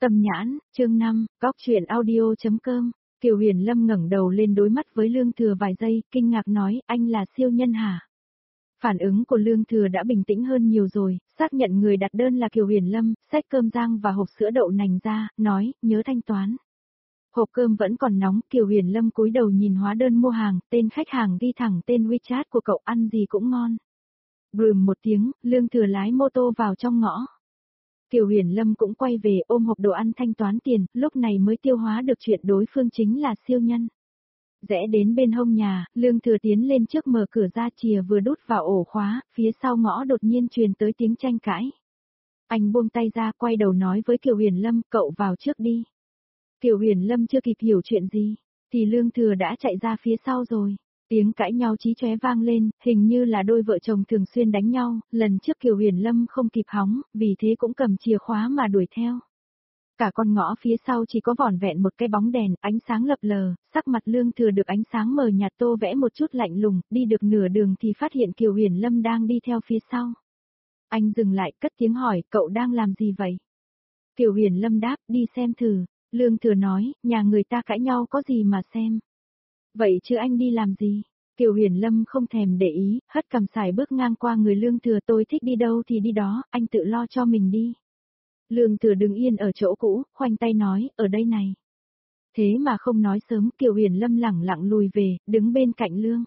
Tâm nhãn, chương 5, Cóc truyện audio.com. Kiều Huyền Lâm ngẩng đầu lên đối mắt với Lương Thừa vài giây, kinh ngạc nói, anh là siêu nhân hả? Phản ứng của Lương Thừa đã bình tĩnh hơn nhiều rồi, xác nhận người đặt đơn là Kiều Huyền Lâm, xách cơm rang và hộp sữa đậu nành ra, nói, nhớ thanh toán. Hộp cơm vẫn còn nóng, Kiều Huyền Lâm cúi đầu nhìn hóa đơn mua hàng, tên khách hàng ghi thẳng tên WeChat của cậu, ăn gì cũng ngon. Brùm một tiếng, Lương Thừa lái mô tô vào trong ngõ. Kiều Huyền Lâm cũng quay về ôm hộp đồ ăn thanh toán tiền, lúc này mới tiêu hóa được chuyện đối phương chính là siêu nhân. Rẽ đến bên hông nhà, Lương Thừa tiến lên trước mở cửa ra, chìa vừa đút vào ổ khóa, phía sau ngõ đột nhiên truyền tới tiếng tranh cãi. Anh buông tay ra, quay đầu nói với Kiều Huyền Lâm, cậu vào trước đi. Kiều Huyền Lâm chưa kịp hiểu chuyện gì, thì Lương Thừa đã chạy ra phía sau rồi. Tiếng cãi nhau chí chóe vang lên, hình như là đôi vợ chồng thường xuyên đánh nhau, lần trước Kiều Huyền Lâm không kịp hóng, vì thế cũng cầm chìa khóa mà đuổi theo. Cả con ngõ phía sau chỉ có vỏn vẹn một cái bóng đèn, ánh sáng lập lờ, sắc mặt Lương Thừa được ánh sáng mờ nhạt tô vẽ một chút lạnh lùng, đi được nửa đường thì phát hiện Kiều Huyền Lâm đang đi theo phía sau. Anh dừng lại, cất tiếng hỏi, cậu đang làm gì vậy? Kiều Huyền Lâm đáp, đi xem thử. Lương Thừa nói, nhà người ta cãi nhau có gì mà xem. Vậy chứ anh đi làm gì? Kiều Huyền Lâm không thèm để ý, hất cằm sải bước ngang qua người Lương Thừa, tôi thích đi đâu thì đi đó, anh tự lo cho mình đi. Lương Thừa đứng yên ở chỗ cũ, khoanh tay nói, ở đây này. Thế mà không nói sớm, Kiều Huyền Lâm lẳng lặng lùi về, đứng bên cạnh Lương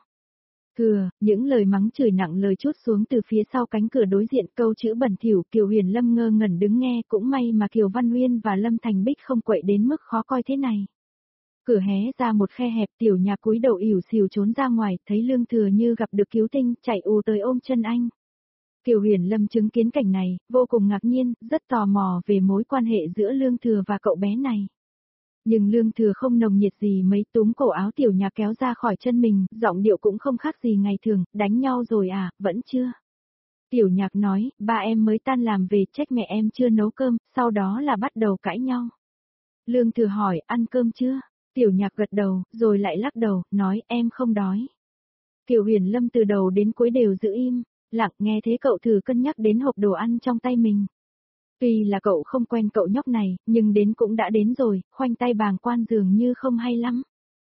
Thừa, những lời mắng chửi nặng lời trút xuống từ phía sau cánh cửa đối diện, câu chữ bẩn thỉu, Kiều Huyền Lâm ngơ ngẩn đứng nghe, cũng may mà Kiều Văn Uyên và Lâm Thành Bích không quậy đến mức khó coi thế này. Cửa hé ra một khe hẹp, Tiểu Nhạc cúi đầu ỉu xìu trốn ra ngoài, thấy Lương Thừa như gặp được cứu tinh, chạy ù tới ôm chân anh. Kiều Huyền Lâm chứng kiến cảnh này, vô cùng ngạc nhiên, rất tò mò về mối quan hệ giữa Lương Thừa và cậu bé này. Nhưng Lương Thừa không nồng nhiệt gì mấy, túm cổ áo Tiểu Nhạc kéo ra khỏi chân mình, giọng điệu cũng không khác gì ngày thường, đánh nhau rồi à, vẫn chưa. Tiểu Nhạc nói, ba em mới tan làm về, trách mẹ em chưa nấu cơm, sau đó là bắt đầu cãi nhau. Lương Thừa hỏi, ăn cơm chưa? Tiểu Nhạc gật đầu, rồi lại lắc đầu, nói em không đói. Kiều Huyền Lâm từ đầu đến cuối đều giữ im, lặng, nghe thế cậu thử cân nhắc đến hộp đồ ăn trong tay mình. Tuy là cậu không quen cậu nhóc này, nhưng đến cũng đã đến rồi, khoanh tay bàng quan dường như không hay lắm.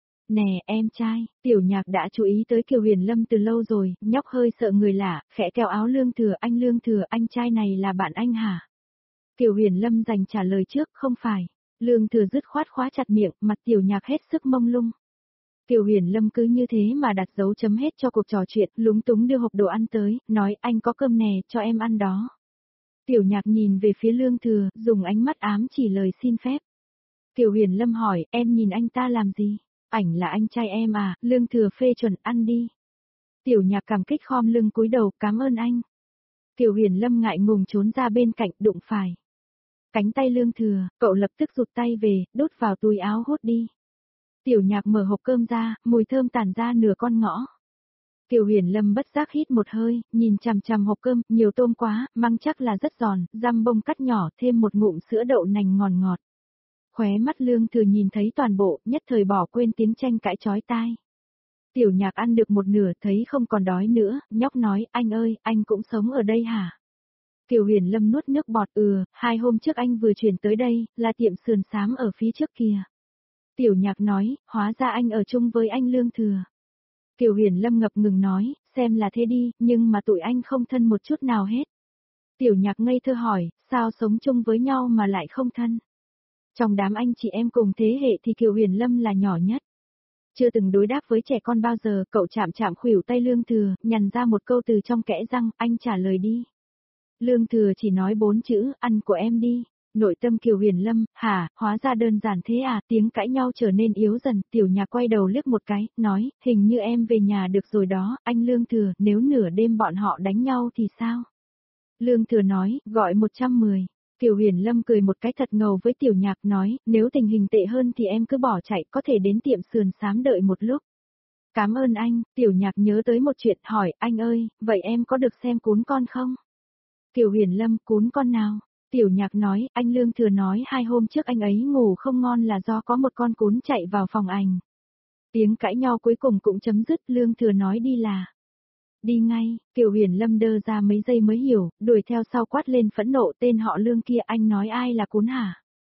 Nè em trai, Tiểu Nhạc đã chú ý tới Kiều Huyền Lâm từ lâu rồi, nhóc hơi sợ người lạ, khẽ kéo áo Lương Thừa, anh trai này là bạn anh hả? Kiều Huyền Lâm dành trả lời trước, không phải. Lương Thừa dứt khoát khóa chặt miệng, mặt Tiểu Nhạc hết sức mông lung. Kiều Huyền Lâm cứ như thế mà đặt dấu chấm hết cho cuộc trò chuyện, lúng túng đưa hộp đồ ăn tới, nói anh có cơm nè, cho em ăn đó. Tiểu Nhạc nhìn về phía Lương Thừa, dùng ánh mắt ám chỉ lời xin phép. Kiều Huyền Lâm hỏi, em nhìn anh ta làm gì? Ảnh là anh trai em à? Lương Thừa phê chuẩn, ăn đi. Tiểu Nhạc cảm kích khom lưng cúi đầu, cảm ơn anh. Kiều Huyền Lâm ngại ngùng trốn ra bên cạnh, đụng phải cánh tay Lương Thừa, cậu lập tức rụt tay về, đút vào túi áo hốt đi. Tiểu Nhạc mở hộp cơm ra, mùi thơm tản ra nửa con ngõ. Kiều Huyền Lâm bất giác hít một hơi, nhìn chằm chằm hộp cơm, nhiều tôm quá, măng chắc là rất giòn, răm bông cắt nhỏ, thêm một ngụm sữa đậu nành ngọt ngọt. Khóe mắt Lương Thừa nhìn thấy toàn bộ, nhất thời bỏ quên tiếng tranh cãi chói tai. Tiểu Nhạc ăn được một nửa, thấy không còn đói nữa, nhóc nói, anh ơi, anh cũng sống ở đây hả? Kiều Huyền Lâm nuốt nước bọt, 2 hôm trước anh vừa chuyển tới đây, là tiệm sườn xám ở phía trước kia. Tiểu Nhạc nói, hóa ra anh ở chung với anh Lương Thừa. Kiều Huyền Lâm ngập ngừng nói, xem là thế đi, nhưng mà tụi anh không thân một chút nào hết. Tiểu Nhạc ngây thơ hỏi, sao sống chung với nhau mà lại không thân? Trong đám anh chị em cùng thế hệ thì Kiều Huyền Lâm là nhỏ nhất. Chưa từng đối đáp với trẻ con bao giờ, cậu chạm chạm khuỷu tay Lương Thừa, nhằn ra một câu từ trong kẽ răng, anh trả lời đi. Lương Thừa chỉ nói 4 chữ, ăn của em đi. Nội tâm Kiều Huyền Lâm, hả, hóa ra đơn giản thế à, tiếng cãi nhau trở nên yếu dần, Tiểu Nhạc quay đầu liếc một cái, nói, hình như em về nhà được rồi đó, anh Lương Thừa, nếu nửa đêm bọn họ đánh nhau thì sao? Lương Thừa nói, gọi 110. Kiều Huyền Lâm cười một cái thật ngầu với Tiểu Nhạc nói, nếu tình hình tệ hơn thì em cứ bỏ chạy, có thể đến tiệm sườn xám đợi một lúc. Cảm ơn anh, Tiểu Nhạc nhớ tới một chuyện, hỏi, anh ơi, vậy em có được xem cún con không? Kiều Huyền Lâm, cún con nào? Tiểu Nhạc nói, anh Lương Thừa nói 2 hôm trước anh ấy ngủ không ngon là do có một con cún chạy vào phòng ảnh. Tiếng cãi nhau cuối cùng cũng chấm dứt, Lương Thừa nói đi là đi ngay. Kiều Huyền Lâm đơ ra mấy giây mới hiểu, đuổi theo sau quát lên phẫn nộ, tên họ Lương kia, anh nói ai là cún hả?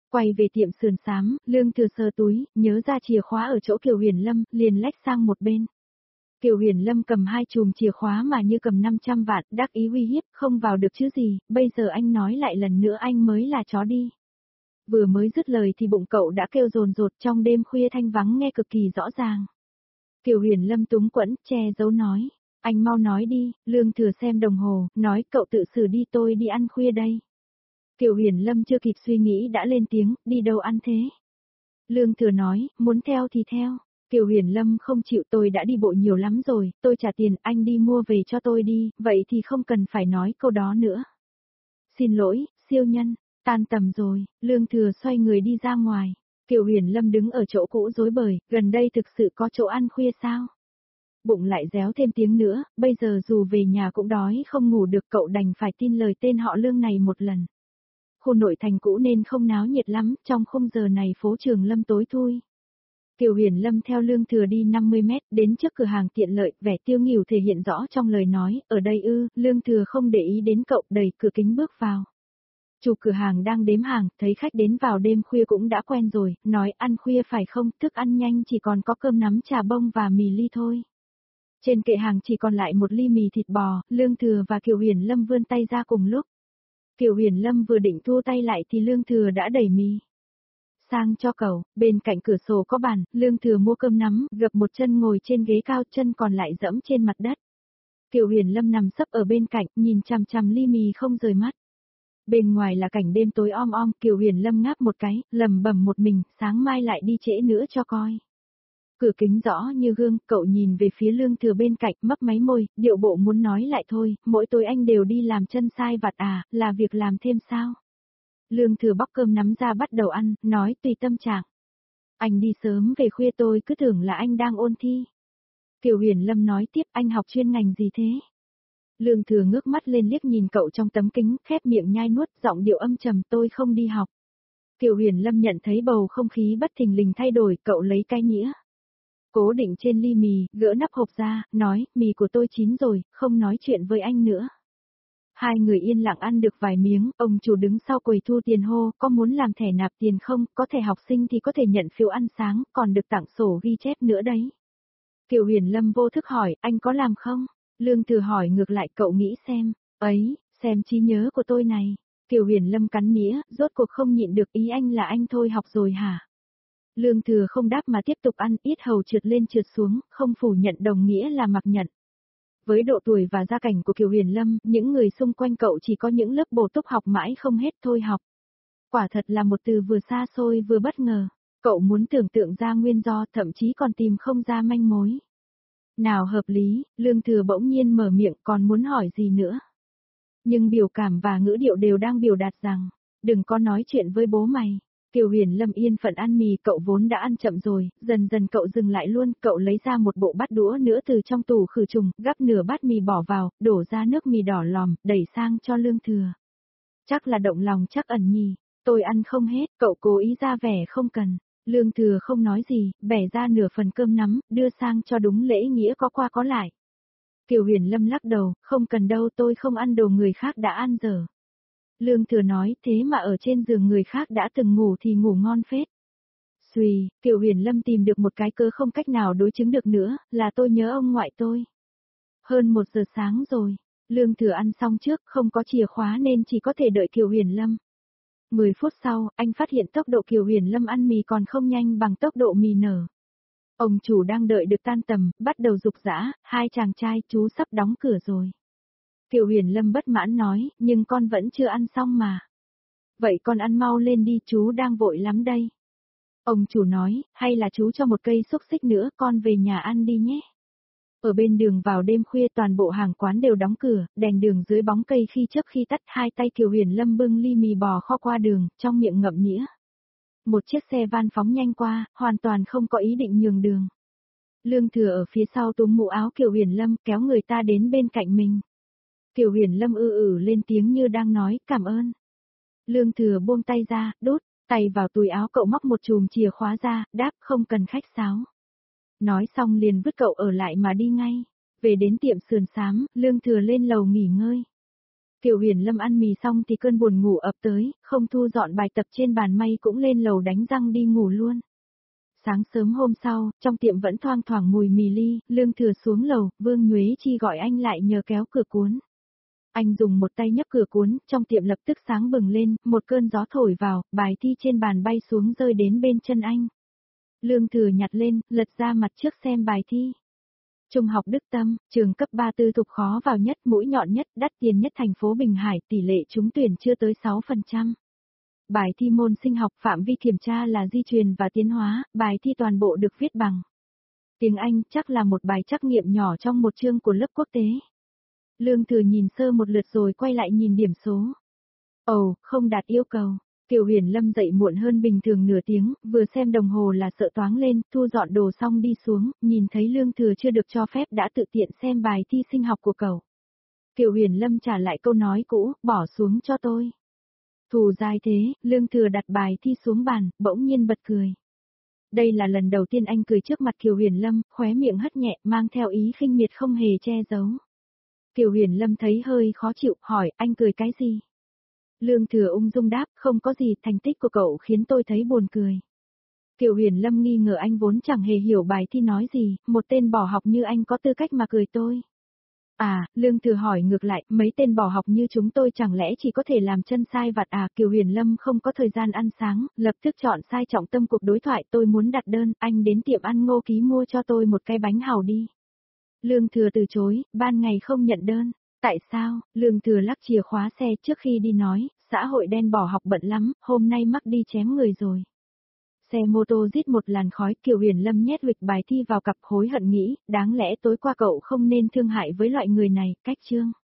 Quay về tiệm sườn xám, Lương Thừa sờ túi, nhớ ra chìa khóa ở chỗ Kiều Huyền Lâm, liền lách sang một bên. Kiều Huyền Lâm cầm 2 chùm chìa khóa mà như cầm 500 vạn, đắc ý uy hiếp, không vào được chứ gì, bây giờ anh nói lại lần nữa anh mới là chó đi. Vừa mới dứt lời thì bụng cậu đã kêu rồn rột, trong đêm khuya thanh vắng nghe cực kỳ rõ ràng. Kiều Huyền Lâm túng quẫn, che giấu nói, anh mau nói đi. Lương Thừa xem đồng hồ, nói cậu tự xử đi, tôi đi ăn khuya đây. Kiều Huyền Lâm chưa kịp suy nghĩ đã lên tiếng, đi đâu ăn thế? Lương Thừa nói, muốn theo thì theo. Kiều Huyền Lâm không chịu, tôi đã đi bộ nhiều lắm rồi, tôi trả tiền, anh đi mua về cho tôi đi, vậy thì không cần phải nói câu đó nữa. Xin lỗi, siêu nhân, tan tầm rồi. Lương Thừa xoay người đi ra ngoài. Kiều Huyền Lâm đứng ở chỗ cũ rối bời, gần đây thực sự có chỗ ăn khuya sao? Bụng lại réo thêm tiếng nữa, bây giờ dù về nhà cũng đói không ngủ được, cậu đành phải tin lời tên họ Lương này một lần. Khu nội thành cũ nên không náo nhiệt lắm, trong khung giờ này phố Trường Lâm tối thui. Kiều Huyền Lâm theo Lương Thừa đi 50 mét, đến trước cửa hàng tiện lợi, vẻ tiêu nghỉu thể hiện rõ trong lời nói, ở đây ư? Lương Thừa không để ý đến cậu, đẩy cửa kính bước vào. Chủ cửa hàng đang đếm hàng, thấy khách đến vào đêm khuya cũng đã quen rồi, nói ăn khuya phải không, thức ăn nhanh chỉ còn có cơm nắm chả bông và mì ly thôi. Trên kệ hàng chỉ còn lại một ly mì thịt bò, Lương Thừa và Kiều Huyền Lâm vươn tay ra cùng lúc. Kiều Huyền Lâm vừa định thua tay lại thì Lương Thừa đã đẩy mì sang cho cậu, bên cạnh cửa sổ có bàn, Lương Thừa mua cơm nắm, gập một chân ngồi trên ghế cao, chân còn lại dẫm trên mặt đất. Kiều Huyền Lâm nằm sấp ở bên cạnh, nhìn chằm chằm ly mì không rời mắt. Bên ngoài là cảnh đêm tối om om, Kiều Huyền Lâm ngáp một cái, lẩm bẩm một mình, sáng mai lại đi trễ nữa cho coi. Cửa kính rõ như gương, cậu nhìn về phía Lương Thừa bên cạnh, mấp máy môi, điệu bộ muốn nói lại thôi, mỗi tối anh đều đi làm chân sai vặt à, là việc làm thêm sao? Lương Thừa bóc cơm nắm ra bắt đầu ăn, nói tùy tâm trạng. Anh đi sớm về khuya, tôi cứ tưởng là anh đang ôn thi. Kiều Huyền Lâm nói tiếp, anh học chuyên ngành gì thế? Lương Thừa ngước mắt lên liếc nhìn cậu trong tấm kính, khép miệng nhai nuốt, giọng điệu âm trầm, tôi không đi học. Kiều Huyền Lâm nhận thấy bầu không khí bất thình lình thay đổi, cậu lấy cái nhĩa cố định trên ly mì, gỡ nắp hộp ra, nói, mì của tôi chín rồi, không nói chuyện với anh nữa. Hai người yên lặng ăn được vài miếng, ông chủ đứng sau quầy thu tiền hô, có muốn làm thẻ nạp tiền không, có thẻ học sinh thì có thể nhận phiếu ăn sáng, còn được tặng sổ ghi chép nữa đấy. Kiều Huyền Lâm vô thức hỏi, anh có làm không? Lương Thừa hỏi ngược lại, cậu nghĩ xem, ấy, xem trí nhớ của tôi này. Kiều Huyền Lâm cắn nĩa, rốt cuộc không nhịn được, ý anh là anh thôi học rồi hả? Lương Thừa không đáp mà tiếp tục ăn, yết hầu trượt lên trượt xuống, không phủ nhận đồng nghĩa là mặc nhận. Với độ tuổi và gia cảnh của Kiều Huyền Lâm, những người xung quanh cậu chỉ có những lớp bổ túc học mãi không hết thôi học. Quả thật là một từ vừa xa xôi vừa bất ngờ. Cậu muốn tưởng tượng ra nguyên do, thậm chí còn tìm không ra manh mối. Nào hợp lý, Lương Thừa bỗng nhiên mở miệng, còn muốn hỏi gì nữa. Nhưng biểu cảm và ngữ điệu đều đang biểu đạt rằng, đừng có nói chuyện với bố mày. Kiều Huyền Lâm yên phận ăn mì, cậu vốn đã ăn chậm rồi, dần dần cậu dừng lại luôn, cậu lấy ra một bộ bát đũa nữa từ trong tủ khử trùng, gắp nửa bát mì bỏ vào, đổ ra nước mì đỏ lòm, đẩy sang cho Lương Thừa. Chắc là động lòng chắc ẩn nhì, tôi ăn không hết, cậu cố ý ra vẻ không cần. Lương Thừa không nói gì, bẻ ra nửa phần cơm nắm, đưa sang cho đúng lễ nghĩa có qua có lại. Kiều Huyền Lâm lắc đầu, không cần đâu, tôi không ăn đồ người khác đã ăn dở. Lương Thừa nói, thế mà ở trên giường người khác đã từng ngủ thì ngủ ngon phết. Xùy, Kiều Huyền Lâm tìm được một cái cớ không cách nào đối chứng được nữa, là tôi nhớ ông ngoại tôi. Hơn 1 giờ sáng rồi, Lương Thừa ăn xong trước, không có chìa khóa nên chỉ có thể đợi Kiều Huyền Lâm. 10 phút sau, anh phát hiện tốc độ Kiều Huyền Lâm ăn mì còn không nhanh bằng tốc độ mì nở. Ông chủ đang đợi được tan tầm, bắt đầu rục rã, hai chàng trai, chú sắp đóng cửa rồi. Kiều Huyền Lâm bất mãn nói, nhưng con vẫn chưa ăn xong mà. Vậy con ăn mau lên đi, chú đang vội lắm đây. Ông chủ nói, hay là chú cho một cây xúc xích nữa, con về nhà ăn đi nhé. Ở bên đường vào đêm khuya toàn bộ hàng quán đều đóng cửa, đèn đường dưới bóng cây khi chớp khi tắt, hai tay Kiều Huyền Lâm bưng ly mì bò kho qua đường, trong miệng ngậm nĩa. Một chiếc xe van phóng nhanh qua, hoàn toàn không có ý định nhường đường. Lương Thừa ở phía sau túm mũ áo Kiều Huyền Lâm, kéo người ta đến bên cạnh mình. Kiều Huyền Lâm lên tiếng như đang nói, cảm ơn. Lương Thừa buông tay ra, đút tay vào túi áo, cậu móc một chùm chìa khóa ra, đáp không cần khách sáo. Nói xong liền vứt cậu ở lại mà đi ngay. Về đến tiệm sườn xám, Lương Thừa lên lầu nghỉ ngơi. Kiều Huyền Lâm ăn mì xong thì cơn buồn ngủ ập tới, không thu dọn bài tập trên bàn may cũng lên lầu đánh răng đi ngủ luôn. Sáng sớm hôm sau, trong tiệm vẫn thoang thoảng mùi mì ly, Lương Thừa xuống lầu, Vương Nhuế Chi gọi anh lại nhờ kéo cửa cuốn. Anh dùng một tay nhấc cửa cuốn, trong tiệm lập tức sáng bừng lên, một cơn gió thổi vào, bài thi trên bàn bay xuống rơi đến bên chân anh. Lương Thừa nhặt lên, lật ra mặt trước xem bài thi. Trung học Đức Tâm, trường cấp 3 tư thục khó vào nhất, mũi nhọn nhất, đắt tiền nhất thành phố Bình Hải, tỷ lệ trúng tuyển chưa tới 6%. Bài thi môn sinh học phạm vi kiểm tra là di truyền và tiến hóa, bài thi toàn bộ được viết bằng tiếng Anh, chắc là một bài trắc nghiệm nhỏ trong một chương của lớp quốc tế. Lương Thừa nhìn sơ một lượt rồi quay lại nhìn điểm số. Ồ, không đạt yêu cầu. Kiều Huyền Lâm dậy muộn hơn bình thường nửa tiếng, vừa xem đồng hồ là sợ toáng lên, thu dọn đồ xong đi xuống, nhìn thấy Lương Thừa chưa được cho phép đã tự tiện xem bài thi sinh học của cậu. Kiều Huyền Lâm trả lại câu nói cũ, bỏ xuống cho tôi. Thù dài thế, Lương Thừa đặt bài thi xuống bàn, bỗng nhiên bật cười. Đây là lần đầu tiên anh cười trước mặt Kiều Huyền Lâm, khóe miệng hất nhẹ, mang theo ý khinh miệt không hề che giấu. Kiều Huyền Lâm thấy hơi khó chịu, hỏi anh cười cái gì? Lương Thừa ung dung đáp, không có gì, thành tích của cậu khiến tôi thấy buồn cười. Kiều Huyền Lâm nghi ngờ anh vốn chẳng hề hiểu bài thi nói gì, một tên bỏ học như anh có tư cách mà cười tôi. À, Lương Thừa hỏi ngược lại, mấy tên bỏ học như chúng tôi chẳng lẽ chỉ có thể làm chân sai vặt à? Kiều Huyền Lâm không có thời gian ăn sáng, lập tức chọn sai trọng tâm cuộc đối thoại, tôi muốn đặt đơn, anh đến tiệm ăn Ngô Ký mua cho tôi một cái bánh hàu đi. Lương Thừa từ chối, ban ngày không nhận đơn. Tại sao? Lương Thừa lắc chìa khóa xe trước khi đi nói, xã hội đen bỏ học bận lắm, hôm nay mắc đi chém người rồi. Xe mô tô rít một làn khói, Kiều Huyền Lâm nhét huịch bài thi vào cặp hối hận nghĩ, đáng lẽ tối qua cậu không nên thương hại với loại người này, cách chương.